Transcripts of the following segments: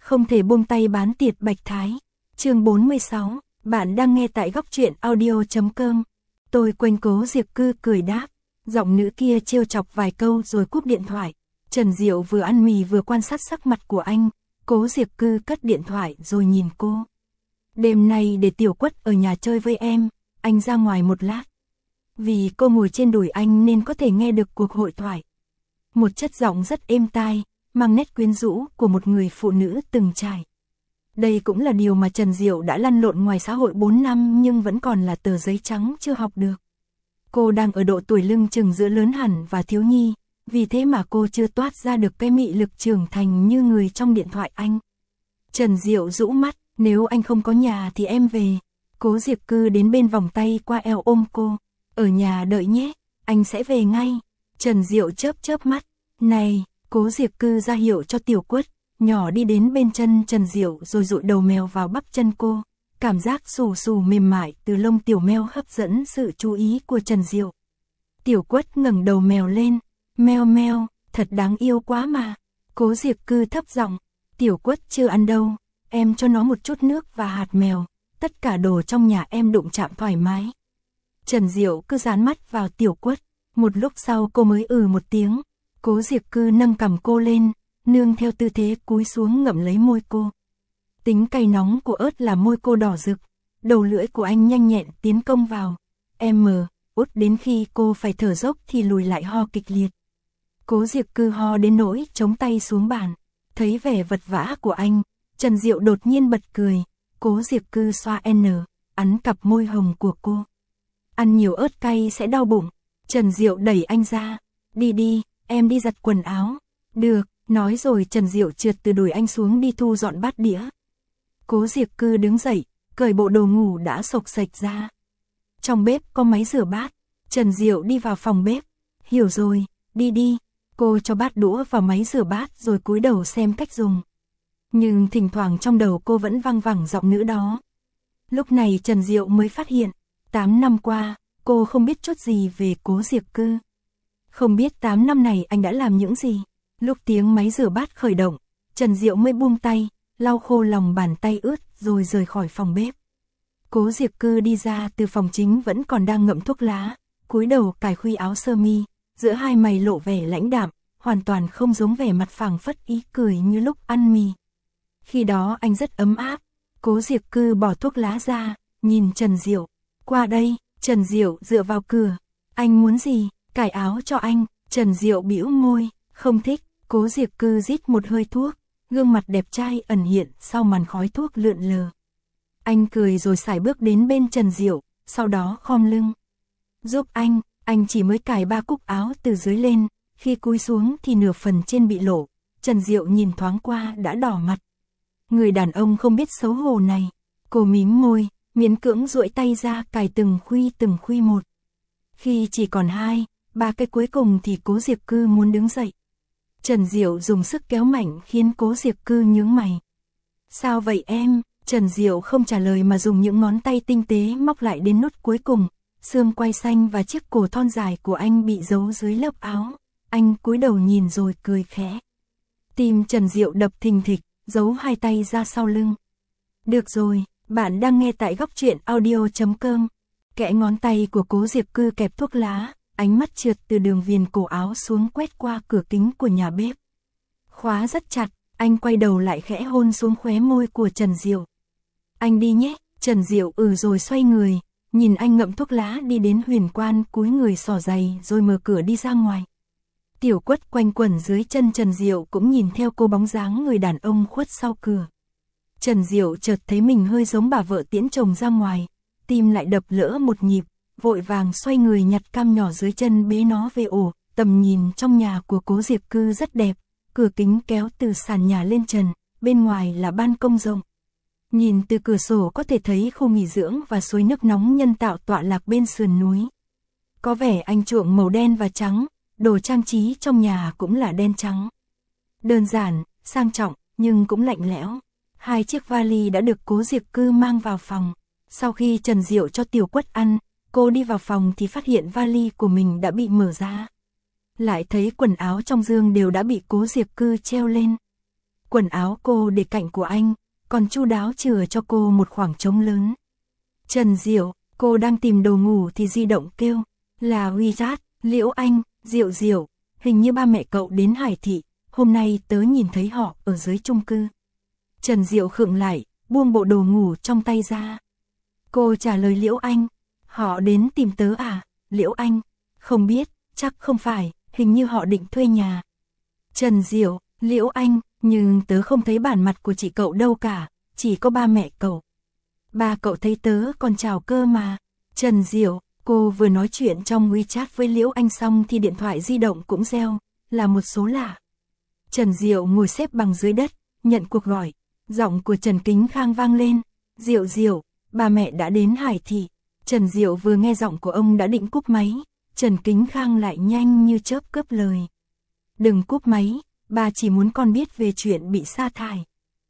Không thể buông tay bán tiệt Bạch Thái. Chương 46, bạn đang nghe tại góc truyện audio.com. Tôi quanh Cố Diệp Cư cười đáp, giọng nữ kia trêu chọc vài câu rồi cúp điện thoại. Trần Diệu vừa ăn mì vừa quan sát sắc mặt của anh. Cố Diệp Cư cất điện thoại rồi nhìn cô. Đêm nay để Tiểu Quất ở nhà chơi với em, anh ra ngoài một lát. Vì cô ngồi trên đùi anh nên có thể nghe được cuộc hội thoại. Một chất giọng rất êm tai, mang nét quyến rũ của một người phụ nữ từng trải. Đây cũng là điều mà Trần Diệu đã lăn lộn ngoài xã hội 4 năm nhưng vẫn còn là tờ giấy trắng chưa học được. Cô đang ở độ tuổi lưng chừng giữa lớn hẳn và thiếu nhi, vì thế mà cô chưa toát ra được cái mị lực trưởng thành như người trong điện thoại anh. Trần Diệu rũ mắt, nếu anh không có nhà thì em về. Cố Diệp Cư đến bên vòng tay qua eo ôm cô. Ở nhà đợi nhé, anh sẽ về ngay. Trần Diệu chớp mắt, này, Cố Diệp Cư ra hiệu cho Tiểu Quất, nhỏ đi đến bên chân Trần Diệu rồi dụi đầu mèo vào bắp chân cô. Cảm giác xù xù mềm mại từ lông tiểu mèo hấp dẫn sự chú ý của Trần Diệu. Tiểu Quất ngẩng đầu mèo lên, meo meo, thật đáng yêu quá mà. Cố Diệp Cư thấp giọng, Tiểu Quất chưa ăn đâu, em cho nó một chút nước và hạt mèo, tất cả đồ trong nhà em đụng chạm thoải mái. Trần Diệu cứ dán mắt vào Tiểu Quất, một lúc sau cô mới một tiếng. Cố Diệp Cư nâng cằm cô lên, nương theo tư thế cúi xuống ngậm lấy môi cô. Tính cay nóng của ớt làm môi cô đỏ rực, đầu lưỡi của anh nhanh nhẹn tiến công vào. Út đến khi cô phải thở dốc thì lùi lại ho kịch liệt. Cố Diệp Cư ho đến nỗi chống tay xuống bàn. Thấy vẻ vật vã của anh, Trần Diệu đột nhiên bật cười. Cố Diệp Cư xoa ấn cặp môi hồng của cô. Ăn nhiều ớt cay sẽ đau bụng. Trần Diệu đẩy anh ra. Đi, em đi giặt quần áo. Được, nói rồi Trần Diệu trượt từ đùi anh xuống đi thu dọn bát đĩa. Cố Diệp Cư đứng dậy, cởi bộ đồ ngủ đã xộc xệch ra. Trong bếp có máy rửa bát. Trần Diệu đi vào phòng bếp. Hiểu rồi, đi. Cô cho bát đũa vào máy rửa bát rồi cúi đầu xem cách dùng. Nhưng thỉnh thoảng trong đầu cô vẫn văng vẳng giọng nữ đó. Lúc này Trần Diệu mới phát hiện, 8 năm qua, cô không biết chút gì về Cố Diệp Cư. Không biết 8 năm này anh đã làm những gì. Lúc tiếng máy rửa bát khởi động, Trần Diệu mới buông tay, lau khô lòng bàn tay ướt rồi rời khỏi phòng bếp. Cố Diệp Cư đi ra từ phòng chính vẫn còn đang ngậm thuốc lá, cúi đầu cài khuy áo sơ mi, giữa hai mày lộ vẻ lãnh đạm, hoàn toàn không giống vẻ mặt phảng phất ý cười như lúc ăn mì. Khi đó anh rất ấm áp. Cố Diệp Cư bỏ thuốc lá ra, nhìn Trần Diệu. Qua đây. Trần Diệu dựa vào cửa. Anh muốn gì? Cài áo cho anh. Trần Diệu bĩu môi, không thích. Cố Diệp Cư rít một hơi thuốc, gương mặt đẹp trai ẩn hiện sau màn khói thuốc lượn lờ. Anh cười rồi sải bước đến bên Trần Diệu, sau đó khom lưng. Giúp anh chỉ mới cài 3 cúc áo từ dưới lên, khi cúi xuống thì nửa phần trên bị lộ. Trần Diệu nhìn thoáng qua đã đỏ mặt. Người đàn ông không biết xấu hổ này. Cô mím môi, miễn cưỡng duỗi tay ra cài từng khuy một. Khi chỉ còn 2, 3 cái cuối cùng thì Cố Diệp Cư muốn đứng dậy. Trần Diệu dùng sức kéo mạnh khiến Cố Diệp Cư nhướng mày. Sao vậy em? Trần Diệu không trả lời mà dùng những ngón tay tinh tế móc lại đến nút cuối cùng. Xương quai xanh và chiếc cổ thon dài của anh bị giấu dưới lớp áo. Anh cúi đầu nhìn rồi cười khẽ. Tim Trần Diệu đập thình thịch, giấu hai tay ra sau lưng. Được rồi, bạn đang nghe tại góc truyện audio.com. Kẽ ngón tay của Cố Diệp Cư kẹp thuốc lá, ánh mắt trượt từ đường viền cổ áo xuống quét qua cửa kính của nhà bếp. Khóa rất chặt, anh quay đầu lại khẽ hôn xuống khóe môi của Trần Diệu. Anh đi nhé. Trần Diệu rồi xoay người, nhìn anh ngậm thuốc lá đi đến huyền quan, cúi người xỏ giày rồi mở cửa đi ra ngoài. Tiểu Quất quanh quẩn dưới chân Trần Diệu cũng nhìn theo cô bóng dáng người đàn ông khuất sau cửa. Trần Diệu chợt thấy mình hơi giống bà vợ tiễn chồng ra ngoài, tim lại đập lỡ một nhịp, vội vàng xoay người nhặt cam nhỏ dưới chân bế nó về ổ. Tầm nhìn trong nhà của Cố Diệp Cư rất đẹp, cửa kính kéo từ sàn nhà lên trần, bên ngoài là ban công rộng. Nhìn từ cửa sổ có thể thấy khu nghỉ dưỡng và suối nước nóng nhân tạo tọa lạc bên sườn núi. Có vẻ anh chuộng màu đen và trắng, đồ trang trí trong nhà cũng là đen trắng. Đơn giản, sang trọng, nhưng cũng lạnh lẽo. 2 chiếc vali đã được Cố Diệp Cư mang vào phòng. Sau khi Trần Diệu cho Tiểu Quất ăn, cô đi vào phòng thì phát hiện vali của mình đã bị mở ra. Lại thấy quần áo trong giường đều đã bị Cố Diệp Cư treo lên. Quần áo cô để cạnh của anh, còn chu đáo chừa cho cô một khoảng trống lớn. Trần Diệu, cô đang tìm đồ ngủ thì di động kêu, là WeChat. Liễu Anh, Diệu Diệu, hình như ba mẹ cậu đến Hải Thị, hôm nay tớ nhìn thấy họ ở dưới chung cư. Trần Diệu khựng lại, buông bộ đồ ngủ trong tay ra. Cô trả lời Liễu Anh, họ đến tìm tớ à? Liễu Anh, không biết, chắc không phải, hình như họ định thuê nhà. Trần Diệu, Liễu Anh, nhưng tớ không thấy bản mặt của chị cậu đâu cả, chỉ có ba mẹ cậu. Ba cậu thấy tớ còn chào cơ mà. Trần Diệu, cô vừa nói chuyện trong WeChat với Liễu Anh xong thì điện thoại di động cũng reo, là một số lạ. Trần Diệu ngồi xếp bằng dưới đất, nhận cuộc gọi, giọng của Trần Kính Khang vang lên, Diệu Diệu, ba mẹ đã đến Hải Thị. Trần Diệu vừa nghe giọng của ông đã định cúp máy, Trần Kính Khang lại nhanh như chớp cướp lời. Đừng cúp máy, ba chỉ muốn con biết về chuyện bị sa thải.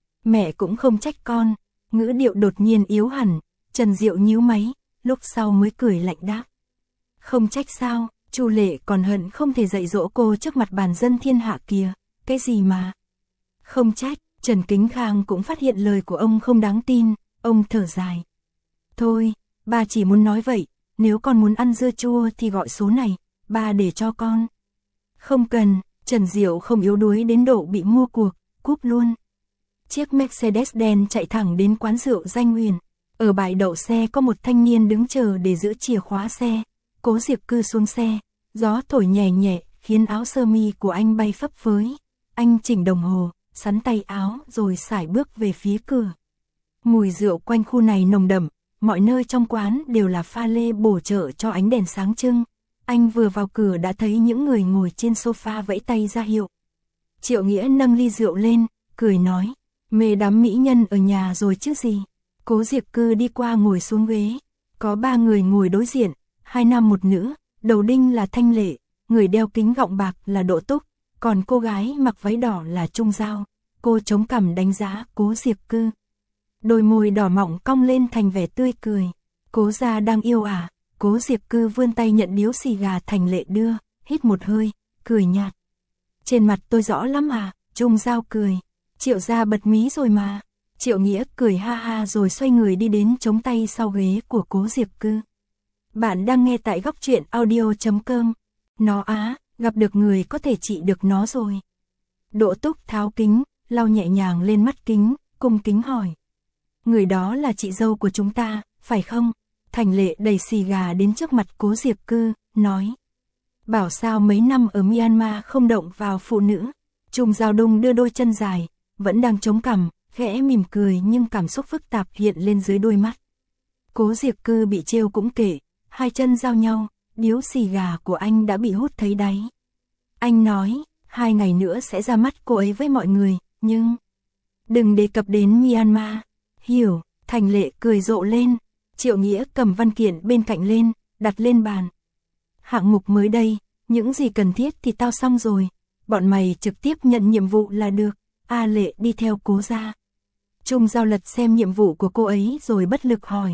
Mẹ cũng không trách con, ngữ điệu đột nhiên yếu hẳn, Trần Diệu nhíu máy, lúc sau mới cười lạnh đáp. Không trách sao, Chu Lệ còn hận không thể dạy dỗ cô trước mặt bàn dân thiên hạ kìa, cái gì mà. Không trách, Trần Kính Khang cũng phát hiện lời của ông không đáng tin, ông thở dài. Thôi, ba chỉ muốn nói vậy, nếu con muốn ăn dưa chua thì gọi số này, ba để cho con. Không cần, Trần Diệu không yếu đuối đến độ bị mua cuộc, cúp luôn. Chiếc Mercedes đen chạy thẳng đến quán rượu Danh Huyền. Ở bãi đậu xe có một thanh niên đứng chờ để giữ chìa khóa xe. Cố Diệp Cư xuống xe, gió thổi nhẹ nhẹ khiến áo sơ mi của anh bay phấp phới. Anh chỉnh đồng hồ, sắn tay áo rồi sải bước về phía cửa. Mùi rượu quanh khu này nồng đậm, mọi nơi trong quán đều là pha lê bổ trợ cho ánh đèn sáng trưng. Anh vừa vào cửa đã thấy những người ngồi trên sofa vẫy tay ra hiệu. Triệu Nghĩa nâng ly rượu lên, cười nói, mê đám mỹ nhân ở nhà rồi chứ gì. Cố Diệp Cư đi qua ngồi xuống ghế, có 3 người ngồi đối diện, 2 nam 1 nữ, đầu đinh là Thanh Lệ, người đeo kính gọng bạc là Đỗ Túc, còn cô gái mặc váy đỏ là Trung Giao. Cô chống cằm đánh giá Cố Diệp Cư. Đôi môi đỏ mọng cong lên thành vẻ tươi cười. Cố gia đang yêu à? Cố Diệp Cư vươn tay nhận điếu xì gà Thành Lệ đưa, hít một hơi, cười nhạt. Trên mặt tôi rõ lắm à? Trung Giao cười. Triệu gia bật mí rồi mà. Triệu Nghĩa cười ha ha rồi xoay người đi đến chống tay sau ghế của Cố Diệp Cư. Bạn đang nghe tại góc truyện audio.com. Nó á, gặp được người có thể trị được nó rồi. Đỗ Túc tháo kính, lau nhẹ nhàng lên mắt kính, cung kính hỏi. Người đó là chị dâu của chúng ta, phải không? Thành Lệ đẩy xì gà đến trước mặt Cố Diệp Cư, nói. Bảo sao mấy năm ở Myanmar không động vào phụ nữ. Trung Giao Đông đưa đôi chân dài, vẫn đang chống cằm, khẽ mỉm cười nhưng cảm xúc phức tạp hiện lên dưới đôi mắt. Cố Diệp Cư bị trêu cũng kệ, 2 chân giao nhau, điếu xì gà của anh đã bị hút thấy đáy. Anh nói, 2 ngày nữa sẽ ra mắt cô ấy với mọi người, nhưng đừng đề cập đến Myanmar. Hiểu, Thành Lệ cười rộ lên. Triệu Nghĩa cầm văn kiện bên cạnh lên, đặt lên bàn. Hạng mục mới đây, những gì cần thiết thì tao xong rồi. Bọn mày trực tiếp nhận nhiệm vụ là được. A Lệ đi theo Cố gia. Trung Giao lật xem nhiệm vụ của cô ấy rồi bất lực hỏi.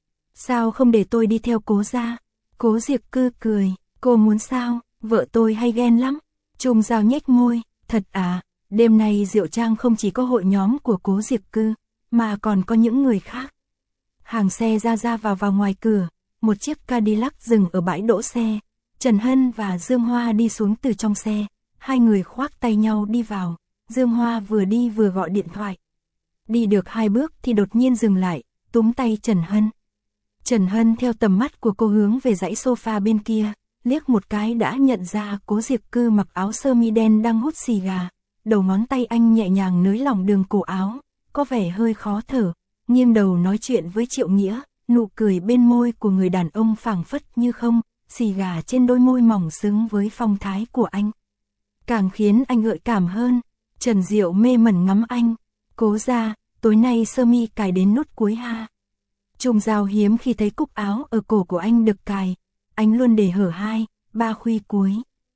Sao không để tôi đi theo Cố gia? Cố Diệp Cư cười. Cô muốn sao? Vợ tôi hay ghen lắm. Trung Giao nhếch môi. Thật à, đêm nay Diệu Trang không chỉ có hội nhóm của Cố Diệp Cư, mà còn có những người khác. Hàng xe ra vào ngoài cửa, một chiếc Cadillac dừng ở bãi đỗ xe. Trần Hân và Dương Hoa đi xuống từ trong xe, 2 người khoác tay nhau đi vào. Dương Hoa vừa đi vừa gọi điện thoại. Đi được 2 bước thì đột nhiên dừng lại, túm tay Trần Hân. Trần Hân theo tầm mắt của cô hướng về dãy sofa bên kia, liếc một cái đã nhận ra Cố Diệp Cư mặc áo sơ mi đen đang hút xì gà. Đầu ngón tay anh nhẹ nhàng nới lỏng đường cổ áo, có vẻ hơi khó thở, nghiêng đầu nói chuyện với Triệu Nghĩa, nụ cười bên môi của người đàn ông phảng phất như không, xì gà trên đôi môi mỏng xứng với phong thái của anh. Càng khiến anh gợi cảm hơn. Trần Diệu mê mẩn ngắm anh. Cố gia, tối nay sơ mi cài đến nút cuối ha. Trung Giao hiếm khi thấy cúc áo ở cổ của anh được cài, anh luôn để hở 2, 3 khuy cuối.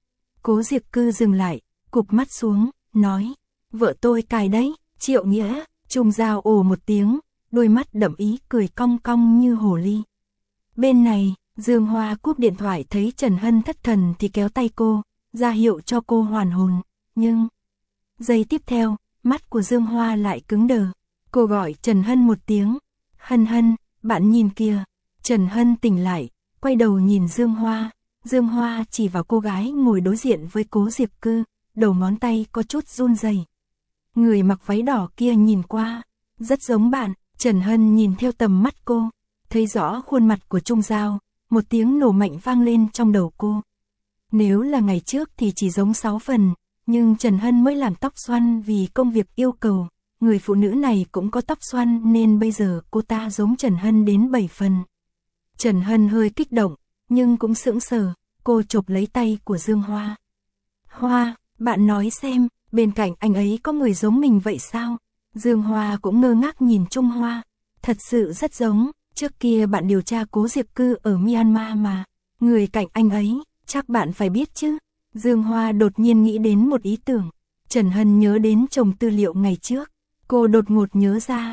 Cố Diệp Cư dừng lại, cụp mắt xuống, nói, vợ tôi cài đấy. Triệu Nghĩa. Trung Giao ồ một tiếng, đôi mắt đậm ý cười cong cong như hồ ly. Bên này, Dương Hoa cúp điện thoại thấy Trần Hân thất thần thì kéo tay cô, ra hiệu cho cô hoàn hồn, nhưng giây tiếp theo, mắt của Dương Hoa lại cứng đờ. Cô gọi Trần Hân một tiếng. Hân Hân, bạn nhìn kìa. Trần Hân tỉnh lại, quay đầu nhìn Dương Hoa. Dương Hoa chỉ vào cô gái ngồi đối diện với Cố Diệp Cư, đầu ngón tay có chút run rẩy. Người mặc váy đỏ kia nhìn qua, rất giống bạn. Trần Hân nhìn theo tầm mắt cô, thấy rõ khuôn mặt của Trung Giao, một tiếng nổ mạnh vang lên trong đầu cô. Nếu là ngày trước thì chỉ giống 6 phần, nhưng Trần Hân mới làm tóc xoăn vì công việc yêu cầu, người phụ nữ này cũng có tóc xoăn nên bây giờ cô ta giống Trần Hân đến 7 phần. Trần Hân hơi kích động, nhưng cũng sững sờ, cô chộp lấy tay của Dương Hoa. Hoa, bạn nói xem, bên cạnh anh ấy có người giống mình vậy sao? Dương Hoa cũng ngơ ngác nhìn Trung Hoa, thật sự rất giống, trước kia bạn điều tra Cố Diệp Cư ở Myanmar mà, người cạnh anh ấy, chắc bạn phải biết chứ. Dương Hoa đột nhiên nghĩ đến một ý tưởng, Trần Hân nhớ đến chồng tư liệu ngày trước, cô đột ngột nhớ ra,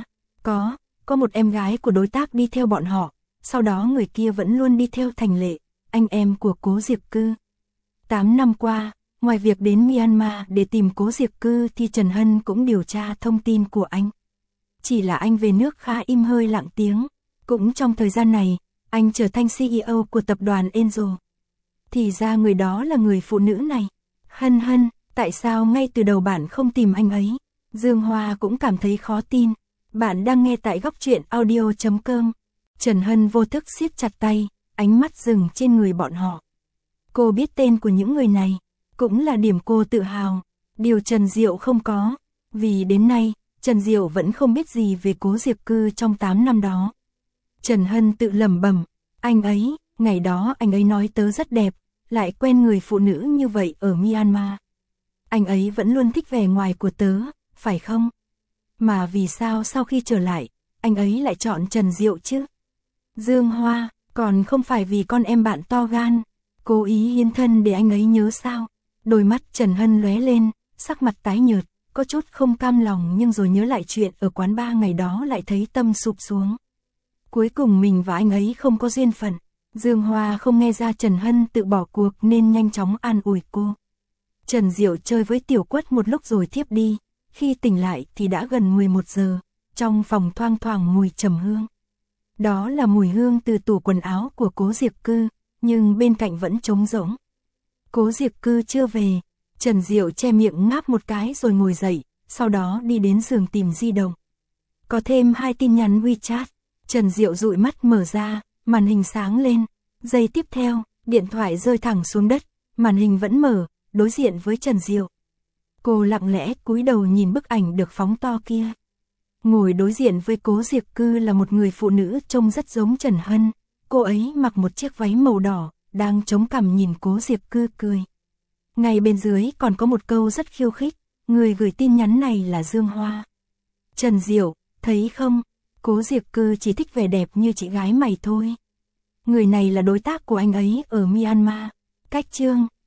có một em gái của đối tác đi theo bọn họ, sau đó người kia vẫn luôn đi theo Thành Lệ, anh em của Cố Diệp Cư. 8 năm qua, ngoài việc đến Myanmar để tìm Cố Diệp Cư thì Trần Hân cũng điều tra thông tin của anh. Chỉ là anh về nước khá im hơi lặng tiếng, cũng trong thời gian này, anh trở thành CEO của tập đoàn Angel. Thì ra người đó là người phụ nữ này. Hân Hân, tại sao ngay từ đầu bạn không tìm anh ấy? Dương Hoa cũng cảm thấy khó tin. Bạn đang nghe tại góc truyện audio.com. Trần Hân vô thức siết chặt tay, ánh mắt dừng trên người bọn họ. Cô biết tên của những người này, cũng là điểm cô tự hào. Điều Trần Diệu không có, vì đến nay, Trần Diệu vẫn không biết gì về Cố Diệp Cư trong 8 năm đó. Trần Hân tự lẩm bẩm, anh ấy, ngày đó anh ấy nói tớ rất đẹp, lại quen người phụ nữ như vậy ở Myanmar. Anh ấy vẫn luôn thích vẻ ngoài của tớ, phải không? Mà vì sao sau khi trở lại, anh ấy lại chọn Trần Diệu chứ? Dương Hoa, còn không phải vì con em bạn to gan, cố ý hiến thân để anh ấy nhớ sao? Đôi mắt Trần Hân lóe lên, sắc mặt tái nhợt, có chút không cam lòng nhưng rồi nhớ lại chuyện ở quán bar ngày đó lại thấy tâm sụp xuống. Cuối cùng mình và anh ấy không có duyên phận. Dương Hoa không nghe ra Trần Hân tự bỏ cuộc nên nhanh chóng an ủi cô. Trần Diệu chơi với Tiểu Quất một lúc rồi thiếp đi, khi tỉnh lại thì đã gần 11 giờ, trong phòng thoang thoảng mùi trầm hương. Đó là mùi hương từ tủ quần áo của Cố Diệp Cư, nhưng bên cạnh vẫn trống rỗng. Cố Diệp Cư chưa về, Trần Diệu che miệng ngáp một cái rồi ngồi dậy, sau đó đi đến giường tìm di động. Có thêm 2 tin nhắn WeChat, Trần Diệu dụi mắt mở ra, màn hình sáng lên, giây tiếp theo, điện thoại rơi thẳng xuống đất, màn hình vẫn mở, đối diện với Trần Diệu. Cô lặng lẽ cúi đầu nhìn bức ảnh được phóng to kia. Ngồi đối diện với Cố Diệp Cư là một người phụ nữ trông rất giống Trần Hân, cô ấy mặc một chiếc váy màu đỏ, đang chống cằm nhìn Cố Diệp Cư cười. Ngay bên dưới còn có một câu rất khiêu khích, người gửi tin nhắn này là Dương Hoa. Trần Diệu, thấy không, Cố Diệp Cư chỉ thích vẻ đẹp như chị gái mày thôi. Người này là đối tác của anh ấy ở Myanmar. Cách chương